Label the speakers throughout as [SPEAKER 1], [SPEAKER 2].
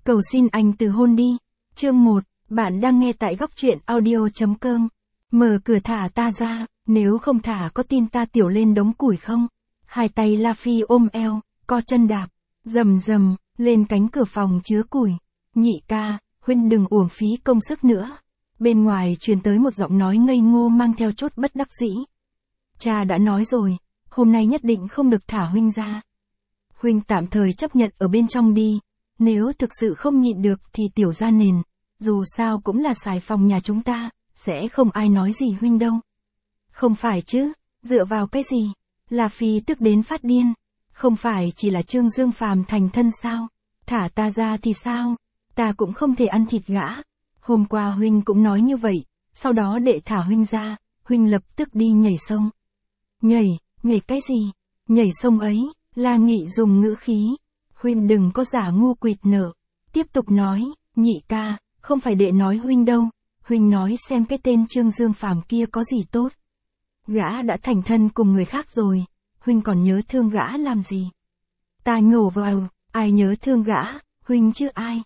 [SPEAKER 1] Cầu xin anh từ hôn đi. Chương 1, bạn đang nghe tại góc truyện audio.com. Mở cửa thả ta ra, nếu không thả có tin ta tiểu lên đống củi không? Hai tay La Phi ôm eo, co chân đạp, rầm rầm, lên cánh cửa phòng chứa củi. Nhị ca, huynh đừng uổng phí công sức nữa. Bên ngoài truyền tới một giọng nói ngây ngô mang theo chút bất đắc dĩ. Cha đã nói rồi, hôm nay nhất định không được thả huynh ra. Huynh tạm thời chấp nhận ở bên trong đi, nếu thực sự không nhịn được thì tiểu ra nền, dù sao cũng là xài phòng nhà chúng ta, sẽ không ai nói gì huynh đâu. Không phải chứ, dựa vào cái gì? La Phi tức đến phát điên, không phải chỉ là Trương Dương Phàm thành thân sao? Thả ta ra thì sao? Ta cũng không thể ăn thịt gã. Hôm qua huynh cũng nói như vậy, sau đó đệ thả huynh ra, huynh lập tức đi nhảy sông. Nhảy cái gì? Nhảy sông ấy, La Nghị dùng ngữ khí. Huynh đừng có giả ngu quỵt nở. Tiếp tục nói, nhị ca, không phải đệ nói huynh đâu. Huynh nói xem cái tên Trương Dương Phàm kia có gì tốt. Gã đã thành thân cùng người khác rồi, huynh còn nhớ thương gã làm gì? Ta nhổ vào, ai nhớ thương gã, huynh chứ ai?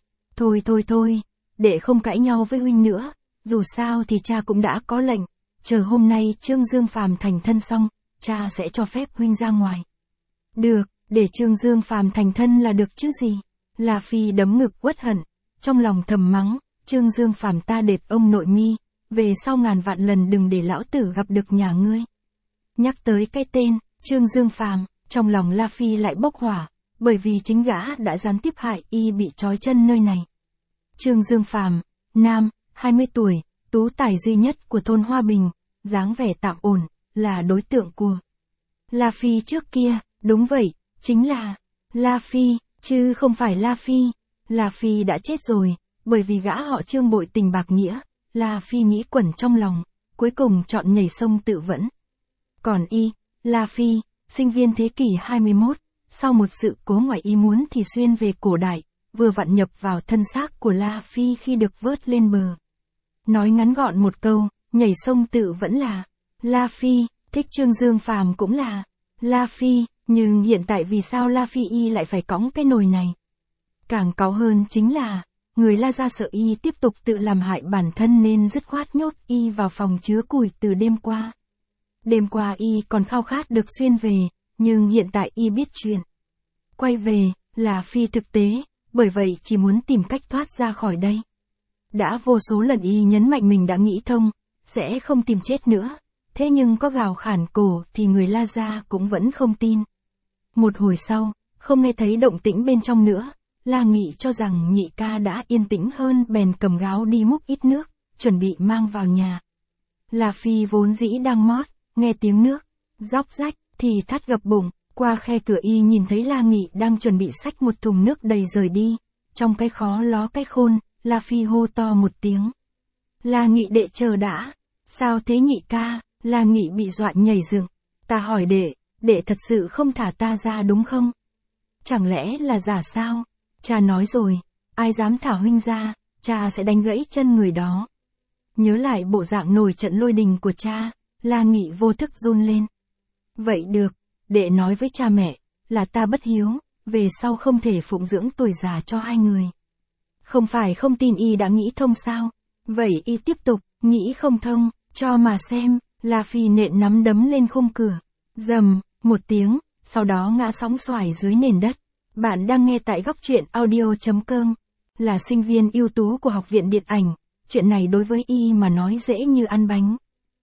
[SPEAKER 1] Thôi, đệ không cãi nhau với huynh nữa, dù sao thì cha cũng đã có lệnh, chờ hôm nay Trương Dương Phàm thành thân xong, cha sẽ cho phép huynh ra ngoài. Được, để Trương Dương Phàm thành thân là được chứ gì? La Phi đấm ngực uất hận, trong lòng thầm mắng, Trương Dương Phàm ta đệt ông nội mi, về sau ngàn vạn lần đừng để lão tử gặp được nhà ngươi. Nhắc tới cái tên, Trương Dương Phàm, trong lòng La Phi lại bốc hỏa, bởi vì chính gã đã gián tiếp hại y bị trói chân nơi này. Trương Dương Phàm, nam, 20 tuổi, tú tài duy nhất của thôn Hoa Bình, dáng vẻ tạm ổn, là đối tượng của La Phi trước kia, đúng vậy, chính là La Phi, chứ không phải La Phi. La Phi đã chết rồi, bởi vì gã họ Trương bội tình bạc nghĩa, La Phi nghĩ quẩn trong lòng, cuối cùng chọn nhảy sông tự vẫn. Còn y, La Phi, sinh viên thế kỷ 21, sau một sự cố ngoài ý muốn thì xuyên về cổ đại, vừa vặn nhập vào thân xác của La Phi khi được vớt lên bờ. Nói ngắn gọn một câu, nhảy sông tự vẫn là La Phi, thích Trương Dương Phàm cũng là La Phi, nhưng hiện tại vì sao La Phi y lại phải cõng cái nồi này? Càng cáu hơn chính là, người La gia sợ y tiếp tục tự làm hại bản thân nên dứt khoát nhốt y vào phòng chứa củi từ đêm qua. Đêm qua y còn khao khát được xuyên về, nhưng hiện tại y biết chuyện. Quay về, là phi thực tế, bởi vậy chỉ muốn tìm cách thoát ra khỏi đây. Đã vô số lần y nhấn mạnh mình đã nghĩ thông, sẽ không tìm chết nữa, thế nhưng có gào khản cổ thì người La gia cũng vẫn không tin. Một hồi sau, không nghe thấy động tĩnh bên trong nữa, La Nghị cho rằng nhị ca đã yên tĩnh hơn bèn cầm gáo đi múc ít nước, chuẩn bị mang vào nhà. La Phi vốn dĩ đang mót, nghe tiếng nước róc rách thì thắt gập bụng, qua khe cửa y nhìn thấy La Nghị đang chuẩn bị xách một thùng nước đầy rời đi. Trong cái khó ló cái khôn, La Phi hô to một tiếng. La Nghị đệ chờ đã. Sao thế nhị ca? La Nghị bị dọa nhảy dựng. Ta hỏi đệ thật sự không thả ta ra đúng không? Chẳng lẽ là giả sao? Cha nói rồi, ai dám thả huynh ra, cha sẽ đánh gãy chân người đó. Nhớ lại bộ dạng nổi trận lôi đình của cha, La Nghị vô thức run lên. Vậy được, đệ nói với cha mẹ, là ta bất hiếu, về sau không thể phụng dưỡng tuổi già cho hai người. Không phải không tin y đã nghĩ thông sao? Vậy y tiếp tục, nghĩ không thông, cho mà xem. La Phi nện nắm đấm lên khung cửa. Rầm, một tiếng, sau đó ngã sóng xoài dưới nền đất. Bạn đang nghe tại góc truyện audio.com. Là sinh viên ưu tú của học viện điện ảnh, chuyện này đối với y mà nói dễ như ăn bánh.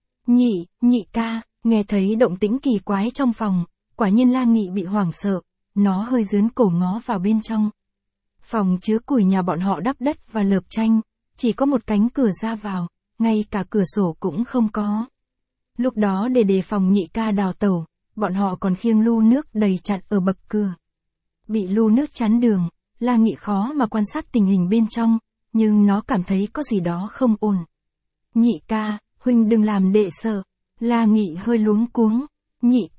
[SPEAKER 1] Nhị ca, nghe thấy động tĩnh kỳ quái trong phòng, quả nhiên La Nghị bị hoảng sợ, nó hơi dướn cổ ngó vào bên trong. Phòng chứa củi nhà bọn họ đắp đất và lợp tranh, chỉ có một cánh cửa ra vào, ngay cả cửa sổ cũng không có. Lúc đó để đề phòng nhị ca đào tẩu, bọn họ còn khiêng lu nước đầy chặn ở bậc cửa. Bị lu nước chắn đường, La Nghị khó mà quan sát tình hình bên trong, nhưng nó cảm thấy có gì đó không ổn. Nhị ca, huynh đừng làm đệ sợ. La Nghị hơi luống cuống. Nhị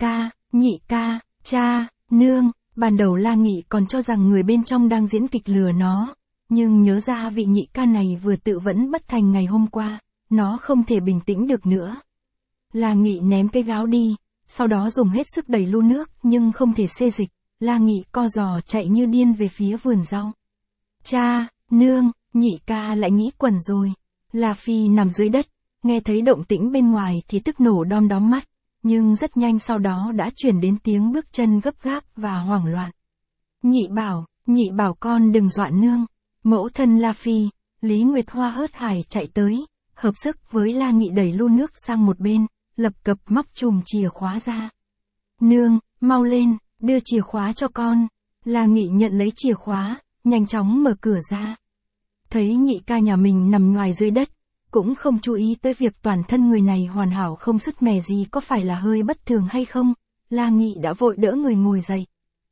[SPEAKER 1] ca, cha, nương. Ban đầu La Nghị còn cho rằng người bên trong đang diễn kịch lừa nó, nhưng nhớ ra vị nhị ca này vừa tự vẫn bất thành ngày hôm qua, nó không thể bình tĩnh được nữa. La Nghị ném cái gáo đi, sau đó dùng hết sức đẩy lu nước nhưng không thể xê dịch. La Nghị co giò chạy như điên về phía vườn rau. Cha, nương, nhị ca lại nghĩ quẩn rồi. La Phi nằm dưới đất, nghe thấy động tĩnh bên ngoài thì tức nổ đom đóm mắt, nhưng rất nhanh sau đó đã chuyển đến tiếng bước chân gấp gáp và hoảng loạn. Nhị bảo con đừng dọa nương. Mẫu thân La Phi, Lý Nguyệt Hoa hớt hải chạy tới, hợp sức với La Nghị đẩy lu nước sang một bên, lập cập móc chùm chìa khóa ra. Nương, mau lên, đưa chìa khóa cho con. La Nghị nhận lấy chìa khóa, nhanh chóng mở cửa ra. Thấy nhị ca nhà mình nằm ngoài dưới đất, cũng không chú ý tới việc toàn thân người này hoàn hảo không sứt mẻ gì có phải là hơi bất thường hay không, La Nghị đã vội đỡ người ngồi dậy.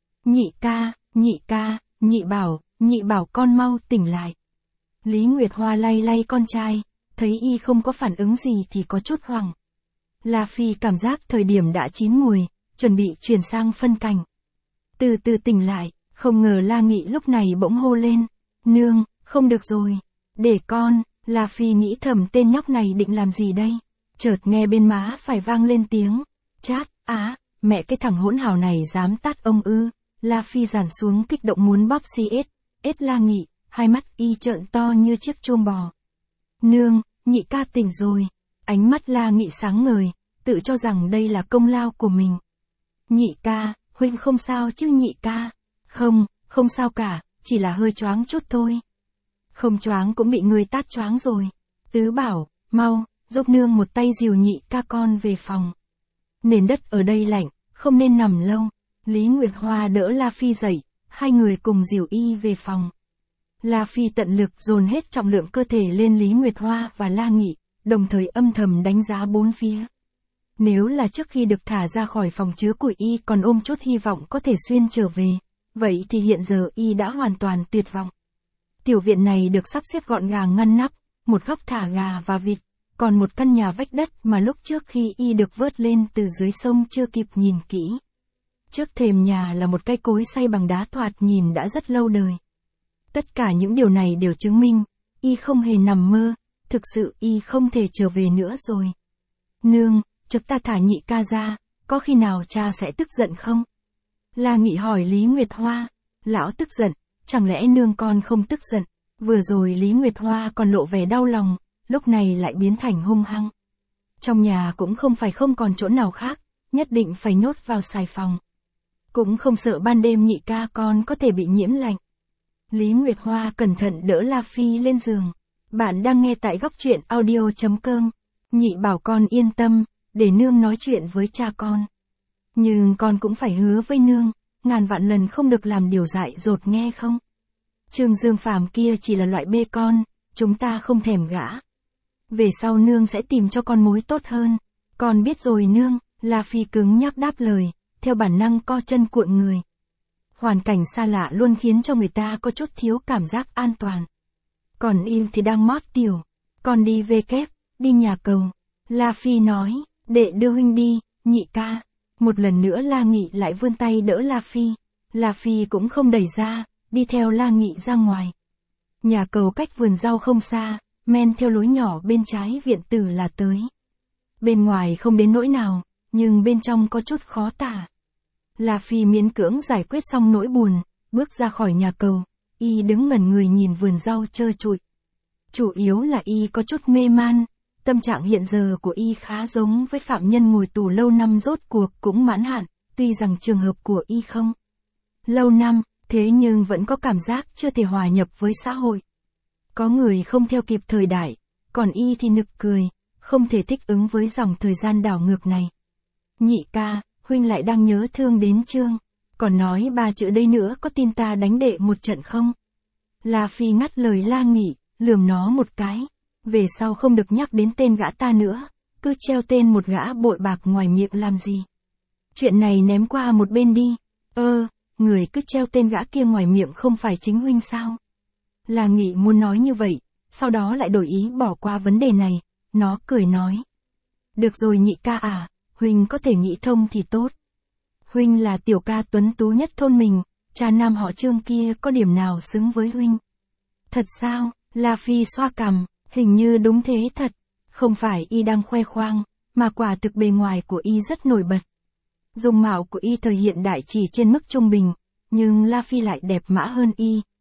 [SPEAKER 1] Nhị bảo con mau tỉnh lại. Lý Nguyệt Hoa lay lay con trai, thấy y không có phản ứng gì thì có chút hoảng. La Phi cảm giác thời điểm đã chín mùi, chuẩn bị chuyển sang phân cảnh. Từ từ tỉnh lại, không ngờ La Nghị lúc này bỗng hô lên. Nương, không được rồi. Để con, La Phi nghĩ thầm tên nhóc này định làm gì đây. Chợt nghe bên má phải vang lên tiếng. Chát, mẹ cái thằng hỗn hào này dám tát ông ư. La Phi giản xuống kích động muốn bóp ếch La Nghị, hai mắt y trợn to như chiếc chuông bò. Nương, nhị ca tỉnh rồi. Ánh mắt La Nghị sáng ngời, tự cho rằng đây là công lao của mình. Nhị ca, huynh không sao chứ nhị ca? Không sao cả, chỉ là hơi choáng chút thôi. Không choáng cũng bị người tát choáng rồi. Tứ bảo, mau, giúp nương một tay dìu nhị ca con về phòng. Nền đất ở đây lạnh, không nên nằm lâu. Lý Nguyệt Hoa đỡ La Phi dậy, hai người cùng dìu y về phòng. La Phi tận lực dồn hết trọng lượng cơ thể lên Lý Nguyệt Hoa và La Nghị, đồng thời âm thầm đánh giá bốn phía. Nếu là trước khi được thả ra khỏi phòng chứa củi y còn ôm chút hy vọng có thể xuyên trở về, vậy thì hiện giờ y đã hoàn toàn tuyệt vọng. Tiểu viện này được sắp xếp gọn gàng ngăn nắp, một góc thả gà và vịt, còn một căn nhà vách đất mà lúc trước khi y được vớt lên từ dưới sông chưa kịp nhìn kỹ. Trước thềm nhà là một cây cối xây bằng đá thoạt nhìn đã rất lâu đời. Tất cả những điều này đều chứng minh, y không hề nằm mơ, thực sự y không thể trở về nữa rồi. Nương, chúng ta thả nhị ca ra, có khi nào cha sẽ tức giận không? La Nghị hỏi Lý Nguyệt Hoa. Lão tức giận, chẳng lẽ nương con không tức giận? Vừa rồi Lý Nguyệt Hoa còn lộ vẻ đau lòng, lúc này lại biến thành hung hăng. Trong nhà cũng không phải không còn chỗ nào khác, nhất định phải nhốt vào xài phòng. Cũng không sợ ban đêm nhị ca con có thể bị nhiễm lạnh. Lý Nguyệt Hoa cẩn thận đỡ La Phi lên giường. Bạn đang nghe tại góc truyện audio.com. Nhị bảo con yên tâm, để nương nói chuyện với cha con. Nhưng con cũng phải hứa với nương, ngàn vạn lần không được làm điều dại dột nghe không? Trương Dương Phàm kia chỉ là loại bê con, chúng ta không thèm gã. Về sau nương sẽ tìm cho con mối tốt hơn. Con biết rồi nương, La Phi cứng nhắc đáp lời, theo bản năng co chân cuộn người. Hoàn cảnh xa lạ luôn khiến cho người ta có chút thiếu cảm giác an toàn. Còn im thì đang mót tiểu. Con đi về kép, đi nhà cầu. La Phi nói, đệ đưa huynh đi, nhị ca. Một lần nữa La Nghị lại vươn tay đỡ La Phi. La Phi cũng không đẩy ra, đi theo La Nghị ra ngoài. Nhà cầu cách vườn rau không xa, men theo lối nhỏ bên trái viện tử là tới. Bên ngoài không đến nỗi nào, nhưng bên trong có chút khó tả. La Phi miễn cưỡng giải quyết xong nỗi buồn, bước ra khỏi nhà cầu, y đứng ngẩn người nhìn vườn rau trơ trụi. Chủ yếu là y có chút mê man, tâm trạng hiện giờ của y khá giống với phạm nhân ngồi tù lâu năm rốt cuộc cũng mãn hạn, tuy rằng trường hợp của y không lâu năm, thế nhưng vẫn có cảm giác chưa thể hòa nhập với xã hội. Có người không theo kịp thời đại, còn y thì nực cười, không thể thích ứng với dòng thời gian đảo ngược này. Nhị ca, huynh lại đang nhớ thương đến Trương, còn nói 3 chữ đây nữa có tin ta đánh đệ một trận không? La Phi ngắt lời La Nghị, lườm nó một cái. Về sau không được nhắc đến tên gã ta nữa, cứ treo tên một gã bội bạc ngoài miệng làm gì. Chuyện này ném qua một bên đi. Người cứ treo tên gã kia ngoài miệng không phải chính huynh sao? La Nghị muốn nói như vậy, sau đó lại đổi ý bỏ qua vấn đề này, nó cười nói. Được rồi nhị ca à, huynh có thể nghĩ thông thì tốt. Huynh là tiểu ca tuấn tú nhất thôn mình, cha nam họ Trương kia có điểm nào xứng với huynh? Thật sao? La Phi xoa cằm, hình như đúng thế thật. Không phải y đang khoe khoang, mà quả thực bề ngoài của y rất nổi bật. Dung mạo của y thời hiện đại chỉ trên mức trung bình, nhưng La Phi lại đẹp mã hơn y,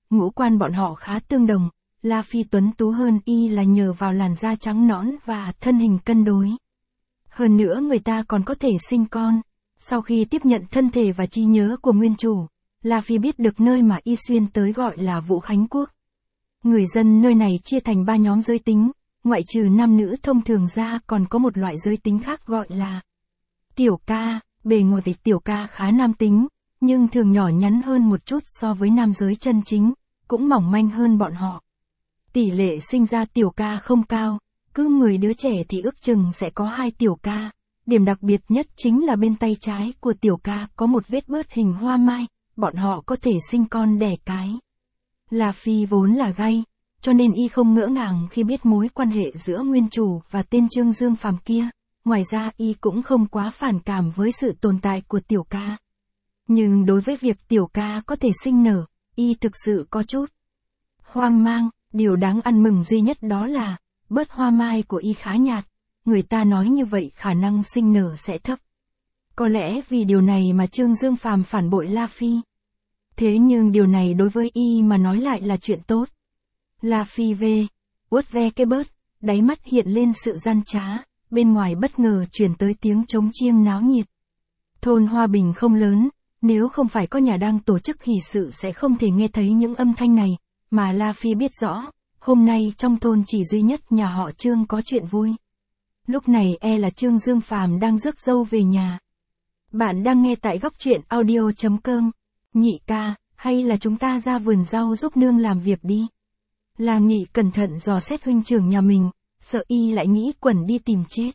[SPEAKER 1] ngũ quan bọn họ khá tương đồng. La Phi tuấn tú hơn y là nhờ vào làn da trắng nõn và thân hình cân đối. Hơn nữa người ta còn có thể sinh con. Sau khi tiếp nhận thân thể và trí nhớ của nguyên chủ, La Phi biết được nơi mà y xuyên tới gọi là Vũ Khánh Quốc. Người dân nơi này chia thành 3 nhóm giới tính, ngoại trừ nam nữ thông thường ra còn có một loại giới tính khác gọi là tiểu ca. Bề ngoài thì tiểu ca khá nam tính, nhưng thường nhỏ nhắn hơn một chút so với nam giới chân chính, cũng mỏng manh hơn bọn họ. Tỷ lệ sinh ra tiểu ca không cao, cứ 10 đứa trẻ thì ước chừng sẽ có 2 tiểu ca. Điểm đặc biệt nhất chính là bên tay trái của tiểu ca có một vết bớt hình hoa mai, bọn họ có thể sinh con đẻ cái. La Phi vốn là gay, cho nên y không ngỡ ngàng khi biết mối quan hệ giữa nguyên chủ và tên Trương Dương Phàm kia. Ngoài ra y cũng không quá phản cảm với sự tồn tại của tiểu ca. Nhưng đối với việc tiểu ca có thể sinh nở, y thực sự có chút hoang mang. Điều đáng ăn mừng duy nhất đó là, bớt hoa mai của y khá nhạt. Người ta nói như vậy khả năng sinh nở sẽ thấp. Có lẽ vì điều này mà Trương Dương Phàm phản bội La Phi. Thế nhưng điều này đối với y mà nói lại là chuyện tốt. La Phi uốt ve cái bớt, đáy mắt hiện lên sự gian trá, bên ngoài bất ngờ truyền tới tiếng trống chiêng náo nhiệt. Thôn Hoa Bình không lớn, nếu không phải có nhà đang tổ chức hỷ sự sẽ không thể nghe thấy những âm thanh này, mà La Phi biết rõ, hôm nay trong thôn chỉ duy nhất nhà họ Trương có chuyện vui. Lúc này là Trương Dương Phàm đang rước dâu về nhà. Bạn đang nghe tại góc truyện audio.com. Nhị ca, hay là chúng ta ra vườn rau giúp nương làm việc đi. La Nghị cẩn thận dò xét huynh trưởng nhà mình, sợ y lại nghĩ quẩn đi tìm chết.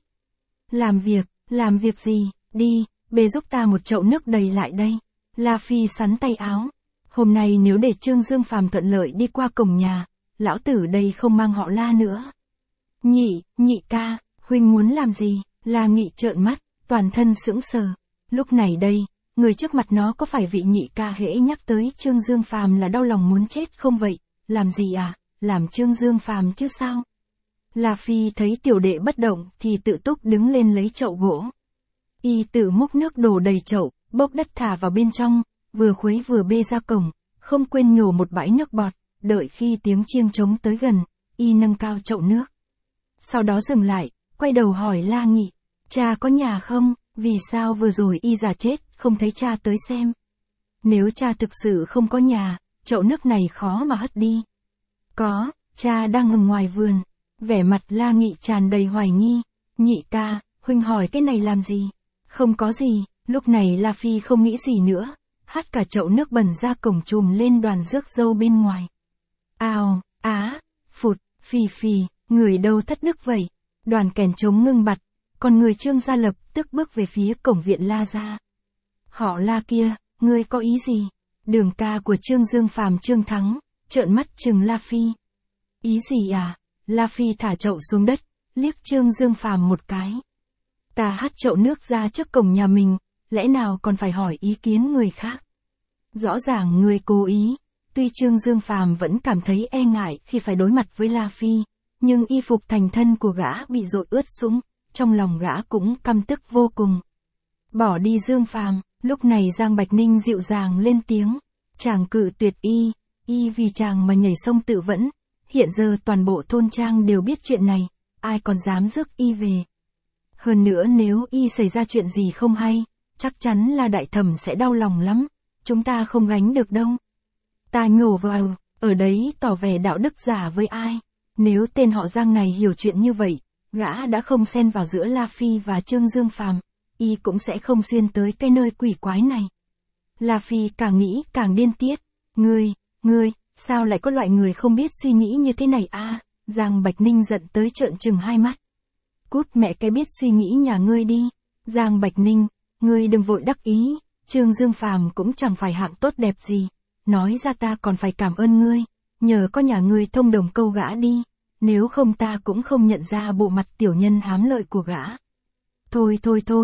[SPEAKER 1] Làm việc gì, đi, bê giúp ta một chậu nước đầy lại đây. La Phi sắn tay áo. Hôm nay nếu để Trương Dương Phàm thuận lợi đi qua cổng nhà, lão tử đây không mang họ La nữa. Nhị ca, huynh muốn làm gì? La Nghị trợn mắt, toàn thân sững sờ. Lúc này đây, người trước mặt nó có phải vị nhị ca hễ nhắc tới Trương Dương Phàm là đau lòng muốn chết không vậy? Làm gì à? Làm Trương Dương Phàm chứ sao? La Phi thấy tiểu đệ bất động thì tự túc đứng lên lấy chậu gỗ. Y tự múc nước đổ đầy chậu, bốc đất thả vào bên trong, vừa khuấy vừa bê ra cổng, không quên nhổ một bãi nước bọt, đợi khi tiếng chiêng trống tới gần, y nâng cao chậu nước. Sau đó dừng lại, quay đầu hỏi La Nghị, cha có nhà không? Vì sao vừa rồi y già chết, không thấy cha tới xem? Nếu cha thực sự không có nhà, chậu nước này khó mà hất đi. Có, cha đang ở ngoài vườn. Vẻ mặt La Nghị tràn đầy hoài nghi. Nhị ca, huynh hỏi cái này làm gì? Không có gì. Lúc này La Phi không nghĩ gì nữa, hất cả chậu nước bẩn ra cổng chùm lên đoàn rước dâu bên ngoài. Ào, á, phụt, phì, người đâu thất đức vậy? Đoàn kèn trống ngưng bặt, còn người Trương gia lập tức bước về phía cổng viện La gia. Họ La kia, ngươi có ý gì? Đường ca của Trương Dương Phàm Trương Thắng, trợn mắt trừng La Phi. Ý gì à? La Phi thả chậu xuống đất, liếc Trương Dương Phàm một cái. Ta hất chậu nước ra trước cổng nhà mình, lẽ nào còn phải hỏi ý kiến người khác? Rõ ràng người cố ý. Tuy Trương Dương Phàm vẫn cảm thấy e ngại khi phải đối mặt với La Phi, nhưng y phục thành thân của gã bị dội ướt sũng, trong lòng gã cũng căm tức vô cùng. Bỏ đi Dương Phàm. Lúc này Giang Bạch Ninh dịu dàng lên tiếng. Chàng cự tuyệt y vì chàng mà nhảy sông tự vẫn. Hiện giờ toàn bộ thôn trang đều biết chuyện này, ai còn dám rước y về. Hơn nữa nếu y xảy ra chuyện gì không hay, chắc chắn là đại thẩm sẽ đau lòng lắm, chúng ta không gánh được đâu. Ta nhổ vào, ở đấy tỏ vẻ đạo đức giả với ai. Nếu tên họ Giang này hiểu chuyện như vậy, gã đã không xen vào giữa La Phi và Trương Dương Phàm, y cũng sẽ không xuyên tới cái nơi quỷ quái này. La Phi càng nghĩ càng điên tiết. Ngươi, sao lại có loại người không biết suy nghĩ như thế này à? Giang Bạch Ninh giận tới trợn trừng hai mắt. Cút mẹ cái biết suy nghĩ nhà ngươi đi. Giang Bạch Ninh, ngươi đừng vội đắc ý, Trương Dương Phàm cũng chẳng phải hạng tốt đẹp gì. Nói ra ta còn phải cảm ơn ngươi, nhờ có nhà ngươi thông đồng câu gã đi, nếu không ta cũng không nhận ra bộ mặt tiểu nhân hám lợi của gã. Thôi,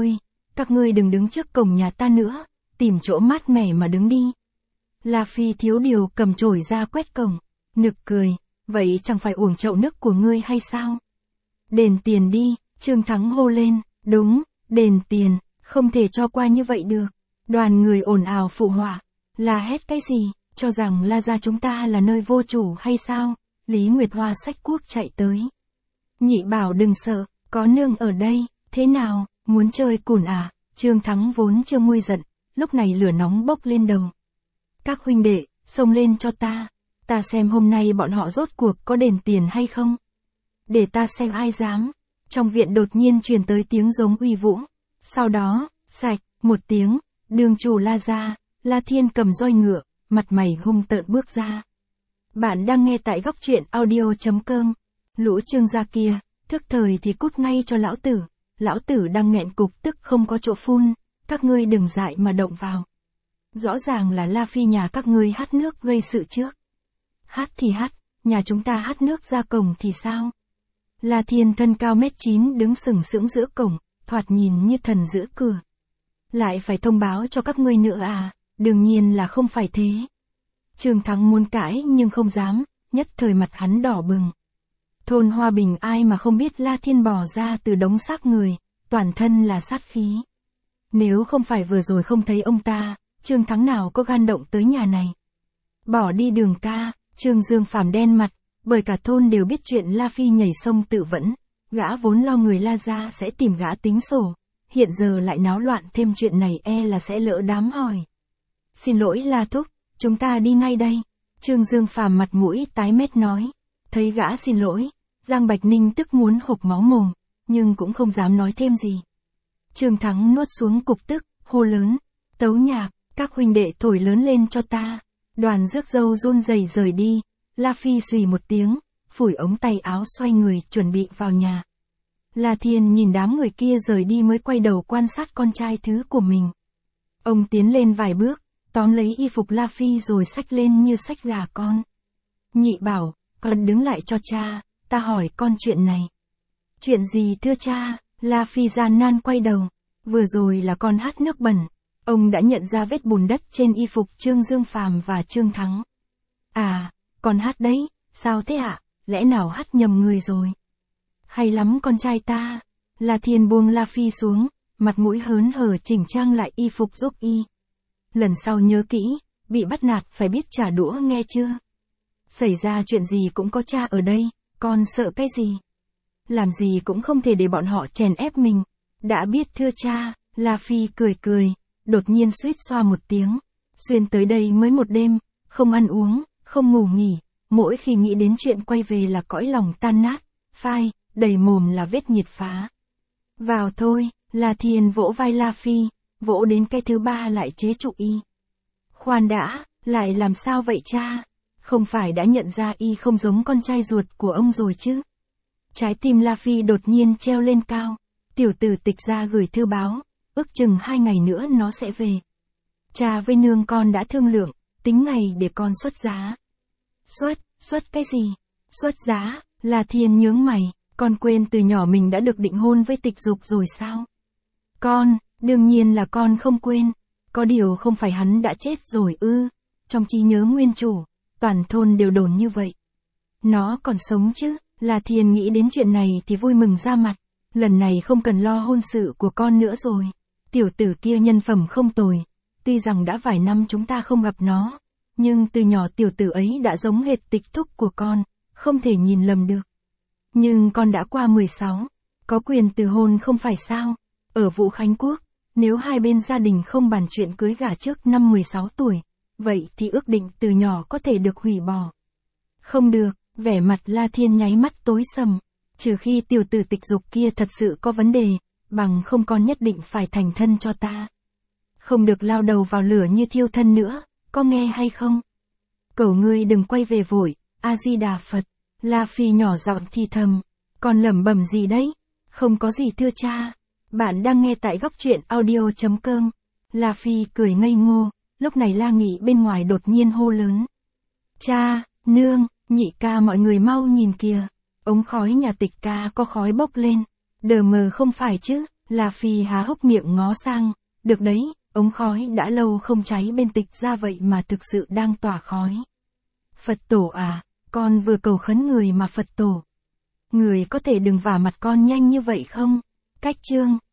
[SPEAKER 1] các ngươi đừng đứng trước cổng nhà ta nữa, tìm chỗ mát mẻ mà đứng đi. La Phi thiếu điều cầm chổi ra quét cổng, nực cười, vậy chẳng phải uổng chậu nước của ngươi hay sao? Đền tiền đi, Trương Thắng hô lên, đúng, đền tiền, không thể cho qua như vậy được. Đoàn người ồn ào phụ họa, la hét cái gì, Cho rằng La gia chúng ta là nơi vô chủ hay sao? Lý Nguyệt Hoa xách cuốc chạy tới. Nhị bảo đừng sợ, có nương ở đây, thế nào, muốn chơi cùn à? Trương Thắng vốn chưa nguôi giận, lúc này lửa nóng bốc lên đầu. Các huynh đệ, xông lên cho ta xem hôm nay bọn họ rốt cuộc có đền tiền hay không? Để ta xem ai dám. Trong viện đột nhiên truyền tới tiếng giống uy vũ. Sau đó, sạch, một tiếng, đường chủ La gia, La Thiên cầm roi ngựa, mặt mày hung tợn bước ra. Bạn đang nghe tại góc truyện audio.com. Lũ Trương gia kia, thức thời thì cút ngay cho lão tử đang nghẹn cục tức không có chỗ phun, các ngươi đừng dại mà động vào. Rõ ràng là La Phi nhà các ngươi hát nước gây sự trước. Hát thì hát, nhà chúng ta hát nước ra cổng thì sao? La Thiên thân cao 1m9 đứng sừng sững giữa cổng, thoạt nhìn như thần giữ cửa. Lại phải thông báo cho các ngươi nữa à? Đương nhiên là không phải thế. Trương Thắng muốn cãi nhưng không dám, nhất thời mặt hắn đỏ bừng. Thôn Hoa Bình ai mà không biết La Thiên bò ra từ đống xác người, toàn thân là sát khí. Nếu không phải vừa rồi không thấy ông ta, Trương Thắng nào có gan động tới nhà này. Bỏ đi đường ca, Trương Dương Phàm đen mặt, bởi cả thôn đều biết chuyện La Phi nhảy sông tự vẫn, gã vốn lo người La gia sẽ tìm gã tính sổ, hiện giờ lại náo loạn thêm chuyện này là sẽ lỡ đám hỏi. Xin lỗi La Thúc, chúng ta đi ngay đây. Trương Dương Phàm mặt mũi tái mét nói, thấy gã xin lỗi, Giang Bạch Ninh tức muốn hộc máu mồm, nhưng cũng không dám nói thêm gì. Trương Thắng nuốt xuống cục tức, hô lớn, tấu nhạc, các huynh đệ thổi lớn lên cho ta. Đoàn rước dâu run rẩy rời đi, La Phi xùy một tiếng, phủi ống tay áo xoay người chuẩn bị vào nhà. La Thiên nhìn đám người kia rời đi mới quay đầu quan sát con trai thứ của mình. Ông tiến lên vài bước, tóm lấy y phục La Phi rồi xách lên như xách gà con. Nhị bảo, con đứng lại cho cha, ta hỏi con chuyện này. Chuyện gì thưa cha? La Phi gian nan quay đầu, vừa rồi là con hát nước bẩn. Ông đã nhận ra vết bùn đất trên y phục Trương Dương Phàm và Trương Thắng. À, con hát đấy, sao thế ạ? Lẽ nào hát nhầm người rồi? Hay lắm con trai ta. La Thiên buông La Phi xuống, mặt mũi hớn hở chỉnh trang lại y phục giúp y. Lần sau nhớ kỹ, bị bắt nạt phải biết trả đũa nghe chưa? Xảy ra chuyện gì cũng có cha ở đây, con sợ cái gì? Làm gì cũng không thể để bọn họ chèn ép mình. Đã biết thưa cha. La Phi cười cười, đột nhiên suýt xoa một tiếng. Xuyên tới đây mới một đêm, không ăn uống, không ngủ nghỉ, mỗi khi nghĩ đến chuyện quay về là cõi lòng tan nát, phai, đầy mồm là vết nhiệt phá. Vào thôi, La Thiên vỗ vai La Phi, vỗ đến cái thứ ba lại chế trụ y. Khoan đã, lại làm sao vậy cha? Không phải đã nhận ra y không giống con trai ruột của ông rồi chứ? Trái tim La Phi đột nhiên treo lên cao, tiểu tử Tịch ra gửi thư báo, ước chừng 2 ngày nữa nó sẽ về. Cha với nương con đã thương lượng, tính ngày để con xuất giá. Xuất cái gì? Xuất giá? La Thiên nhướng mày, con quên từ nhỏ mình đã được định hôn với Tịch Dục rồi sao? Con, đương nhiên là con không quên, có điều không phải hắn đã chết rồi ư? Trong trí nhớ nguyên chủ, toàn thôn đều đồn như vậy. Nó còn sống chứ? La Thiên nghĩ đến chuyện này thì vui mừng ra mặt, lần này không cần lo hôn sự của con nữa rồi. Tiểu tử kia nhân phẩm không tồi, tuy rằng đã vài năm chúng ta không gặp nó, nhưng từ nhỏ tiểu tử ấy đã giống hệt Tịch thúc của con, không thể nhìn lầm được. Nhưng con đã qua 16, có quyền từ hôn không phải sao? Ở Vũ Khánh Quốc, nếu hai bên gia đình không bàn chuyện cưới gả trước năm 16 tuổi, vậy thì ước định từ nhỏ có thể được hủy bỏ. Không được, vẻ mặt La Thiên nháy mắt tối sầm, trừ khi tiểu tử Tịch Dục kia thật sự có vấn đề, bằng không con nhất định phải thành thân cho ta. Không được lao đầu vào lửa như thiêu thân nữa, có nghe hay không? Cầu ngươi đừng quay về vội, A-di-đà Phật. La Phi nhỏ giọng thì thầm, con lẩm bẩm gì đấy? Không có gì thưa cha. Bạn đang nghe tại góc truyện audio.com. La Phi cười ngây ngô, lúc này La Nghị bên ngoài đột nhiên hô lớn. Cha, nương, nhị ca mọi người mau nhìn kìa, ống khói nhà Tịch ca có khói bốc lên. Đờ mờ không phải chứ? La Phi há hốc miệng ngó sang, được đấy, ống khói đã lâu không cháy bên Tịch ra vậy mà thực sự đang tỏa khói. Phật tổ à, con vừa cầu khấn người mà Phật tổ. Người có thể đừng vả mặt con nhanh như vậy không? Cách chương.